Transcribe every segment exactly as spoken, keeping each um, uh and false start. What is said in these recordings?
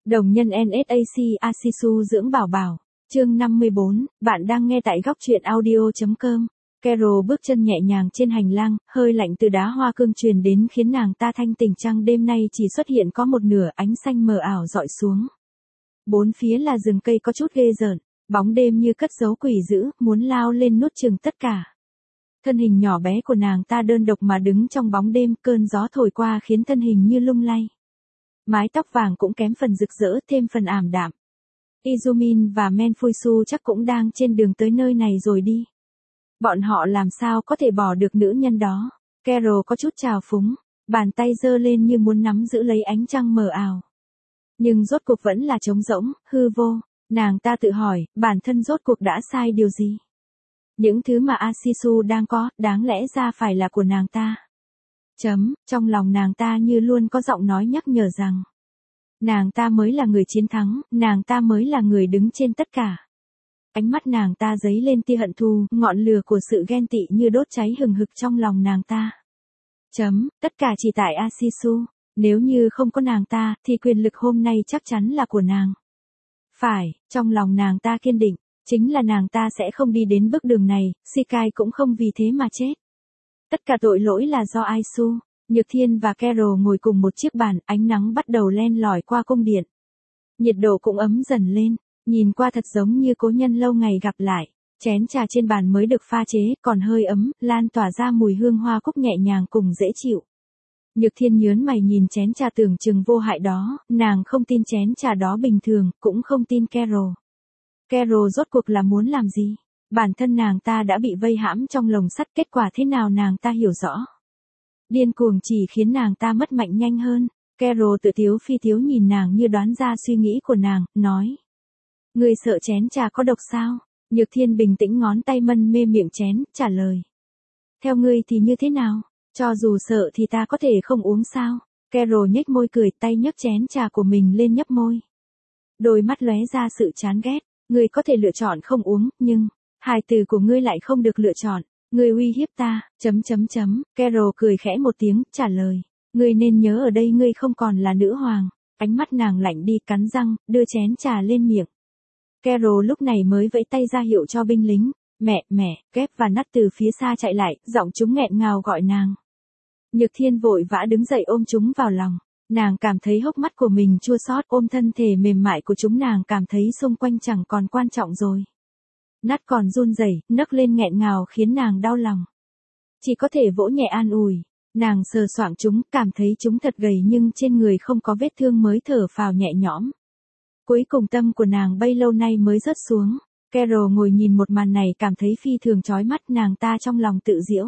Đồng nhân en ét a xê Asisu dưỡng bảo bảo. Chương năm mươi bốn, bạn đang nghe tại góc truyện audio chấm com. Carol bước chân nhẹ nhàng trên hành lang, hơi lạnh từ đá hoa cương truyền đến khiến nàng ta thanh tỉnh. Trăng đêm nay chỉ xuất hiện có một nửa, ánh xanh mờ ảo dọi xuống. Bốn phía là rừng cây có chút ghê rợn, bóng đêm như cất giấu quỷ dữ, muốn lao lên nuốt chửng tất cả. Thân hình nhỏ bé của nàng ta đơn độc mà đứng trong bóng đêm, cơn gió thổi qua khiến thân hình như lung lay. Mái tóc vàng cũng kém phần rực rỡ, thêm phần ảm đạm. Izumin và Menfuisu chắc cũng đang trên đường tới nơi này rồi đi. Bọn họ làm sao có thể bỏ được nữ nhân đó. Carol có chút trào phúng, bàn tay giơ lên như muốn nắm giữ lấy ánh trăng mờ ảo. Nhưng rốt cuộc vẫn là trống rỗng, hư vô. Nàng ta tự hỏi, bản thân rốt cuộc đã sai điều gì? Những thứ mà Asisu đang có, đáng lẽ ra phải là của nàng ta. Chấm, trong lòng nàng ta như luôn có giọng nói nhắc nhở rằng nàng ta mới là người chiến thắng, nàng ta mới là người đứng trên tất cả. Ánh mắt nàng ta dấy lên tia hận thù, ngọn lửa của sự ghen tị như đốt cháy hừng hực trong lòng nàng ta. Chấm, tất cả chỉ tại Asisu, nếu như không có nàng ta, thì quyền lực hôm nay chắc chắn là của nàng. Phải, trong lòng nàng ta kiên định, chính là nàng ta sẽ không đi đến bước đường này, Shikai cũng không vì thế mà chết. Tất cả tội lỗi là do Aisu. Nhược Thiên và Carol ngồi cùng một chiếc bàn, ánh nắng bắt đầu len lỏi qua cung điện. Nhiệt độ cũng ấm dần lên, nhìn qua thật giống như cố nhân lâu ngày gặp lại. Chén trà trên bàn mới được pha chế, còn hơi ấm, lan tỏa ra mùi hương hoa cúc nhẹ nhàng cùng dễ chịu. Nhược Thiên nhớn mày nhìn chén trà tưởng chừng vô hại đó, nàng không tin chén trà đó bình thường, cũng không tin Carol. Carol rốt cuộc là muốn làm gì? Bản thân nàng ta đã bị vây hãm trong lồng sắt, kết quả thế nào nàng ta hiểu rõ. Điên cuồng chỉ khiến nàng ta mất mạnh nhanh hơn. Carol tự tiếu phi tiếu nhìn nàng như đoán ra suy nghĩ của nàng, nói. Ngươi sợ chén trà có độc sao? Nhược Thiên bình tĩnh ngón tay mân mê miệng chén, trả lời. Theo ngươi thì như thế nào? Cho dù sợ thì ta có thể không uống sao? Carol nhếch môi cười, tay nhấc chén trà của mình lên nhấp môi. Đôi mắt lóe ra sự chán ghét. Ngươi có thể lựa chọn không uống, nhưng hài tử của ngươi lại không được lựa chọn. Ngươi uy hiếp ta, chấm chấm chấm, Carol cười khẽ một tiếng, trả lời. Ngươi nên nhớ ở đây ngươi không còn là nữ hoàng. Ánh mắt nàng lạnh đi, cắn răng, đưa chén trà lên miệng. Carol lúc này mới vẫy tay ra hiệu cho binh lính. Mẹ, mẹ, Kép và Nắt từ phía xa chạy lại, giọng chúng nghẹn ngào gọi nàng. Nhược Thiên vội vã đứng dậy ôm chúng vào lòng. Nàng cảm thấy hốc mắt của mình chua xót, ôm thân thể mềm mại của chúng nàng cảm thấy xung quanh chẳng còn quan trọng rồi. Nát còn run rẩy, nấc lên nghẹn ngào khiến nàng đau lòng. Chỉ có thể vỗ nhẹ an ủi. Nàng sờ soạng chúng, cảm thấy chúng thật gầy nhưng trên người không có vết thương mới thở phào nhẹ nhõm. Cuối cùng tâm của nàng bấy lâu nay mới rớt xuống. Carol ngồi nhìn một màn này cảm thấy phi thường chói mắt, nàng ta trong lòng tự giễu.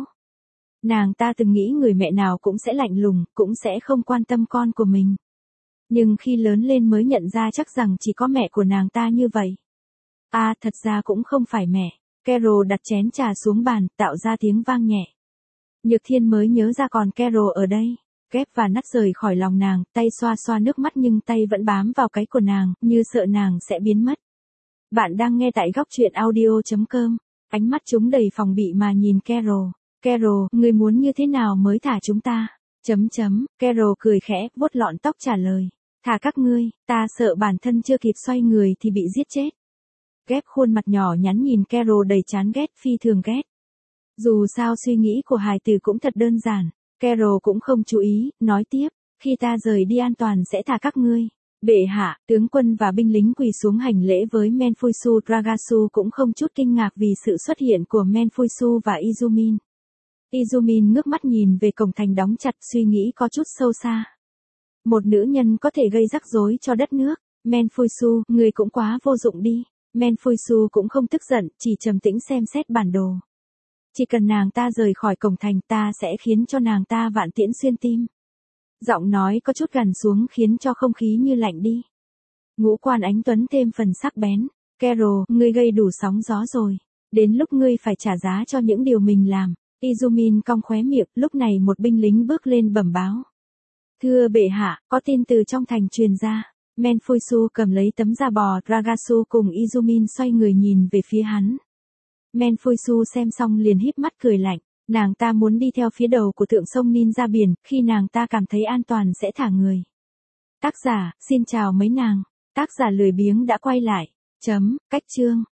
Nàng ta từng nghĩ người mẹ nào cũng sẽ lạnh lùng, cũng sẽ không quan tâm con của mình. Nhưng khi lớn lên mới nhận ra chắc rằng chỉ có mẹ của nàng ta như vậy. À, thật ra cũng không phải mẹ. Carol đặt chén trà xuống bàn, tạo ra tiếng vang nhẹ. Nhược Thiên mới nhớ ra còn Carol ở đây. Kép và Nắt rời khỏi lòng nàng, tay xoa xoa nước mắt nhưng tay vẫn bám vào cái của nàng, như sợ nàng sẽ biến mất. Bạn đang nghe tại góc truyện audio chấm com. Ánh mắt chúng đầy phòng bị mà nhìn Carol. Carol, ngươi muốn như thế nào mới thả chúng ta? Chấm chấm, Carol cười khẽ, vuốt lọn tóc trả lời. Thả các ngươi, ta sợ bản thân chưa kịp xoay người thì bị giết chết. Kép khuôn mặt nhỏ nhắn nhìn Carol đầy chán ghét, phi thường ghét. Dù sao suy nghĩ của hài tử cũng thật đơn giản. Carol cũng không chú ý, nói tiếp, khi ta rời đi an toàn sẽ thả các ngươi. Bệ hạ, tướng quân và binh lính quỳ xuống hành lễ với Menfuisu. Dragasu cũng không chút kinh ngạc vì sự xuất hiện của Menfuisu và Izumin. Izumin ngước mắt nhìn về cổng thành đóng chặt, suy nghĩ có chút sâu xa. Một nữ nhân có thể gây rắc rối cho đất nước. Menfuisu, người cũng quá vô dụng đi. Menfuisu cũng không tức giận, chỉ trầm tĩnh xem xét bản đồ. Chỉ cần nàng ta rời khỏi cổng thành, ta sẽ khiến cho nàng ta vạn tiễn xuyên tim. Giọng nói có chút gằn xuống khiến cho không khí như lạnh đi. Ngũ quan ánh tuấn thêm phần sắc bén. Carol, ngươi gây đủ sóng gió rồi. Đến lúc ngươi phải trả giá cho những điều mình làm. Izumin cong khóe miệng, lúc này một binh lính bước lên bẩm báo. Thưa bệ hạ, có tin từ trong thành truyền ra. Menfuisu cầm lấy tấm da bò, Dragasu cùng Izumin xoay người nhìn về phía hắn. Menfuisu xem xong liền híp mắt cười lạnh. Nàng ta muốn đi theo phía đầu của thượng sông Nin ra biển, khi nàng ta cảm thấy an toàn sẽ thả người. Tác giả, xin chào mấy nàng. Tác giả lười biếng đã quay lại. Chấm, cách chương.